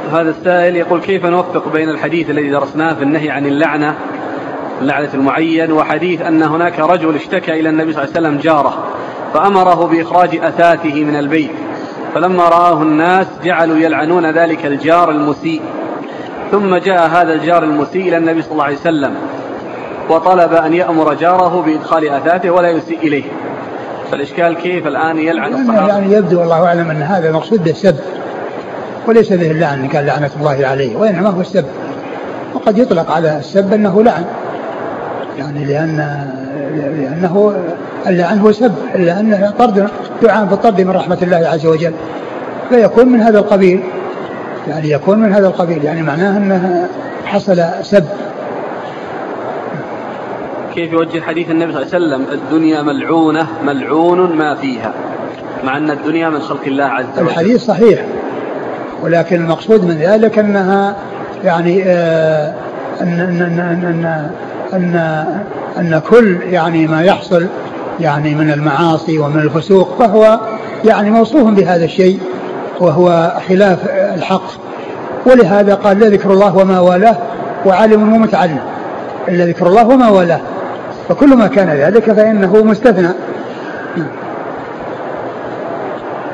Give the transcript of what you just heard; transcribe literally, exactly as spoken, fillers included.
هذا السائل يقول: كيف نوفق بين الحديث الذي درسناه في النهي عن اللعنة لعنة المعين وحديث أن هناك رجل اشتكى إلى النبي صلى الله عليه وسلم جاره فأمره بإخراج أثاثه من البيت، فلما رآه الناس جعلوا يلعنون ذلك الجار المسيء، ثم جاء هذا الجار المسيء إلى النبي صلى الله عليه وسلم وطلب أن يأمر جاره بإدخال أثاثه ولا يسيء إليه، فالإشكال كيف الآن يلعن الصحابة؟ يعني يبدو والله أعلم أن هذا مقصود به السب وليس به اللعن، قال لعنة الله عليه، وإنما هو السب، وقد يطلق على السب أنه لعن، يعني لأن لأنه اللعن هو سب، لأنه طرد دعاء بالطرد من رحمة الله عز وجل، فيكون من هذا القبيل، يعني يكون من هذا القبيل، يعني معناه أنه حصل سب. كيف يوجه حديث النبي صلى الله عليه وسلم: الدنيا ملعونة ملعون ما فيها، مع أن الدنيا من خلق الله عز وجل؟ الحديث صحيح، ولكن المقصود من ذلك أنها يعني آه أن, أن, أن, أن, أن, أن كل يعني ما يحصل يعني من المعاصي ومن الفسوق فهو يعني موصوف بهذا الشيء وهو خلاف الحق، ولهذا قال: لا ذكر الله وما والاه وعالم ومتعلم، إلا ذكر الله وما والاه، فكل ما كان ذلك فإنه مستثنى.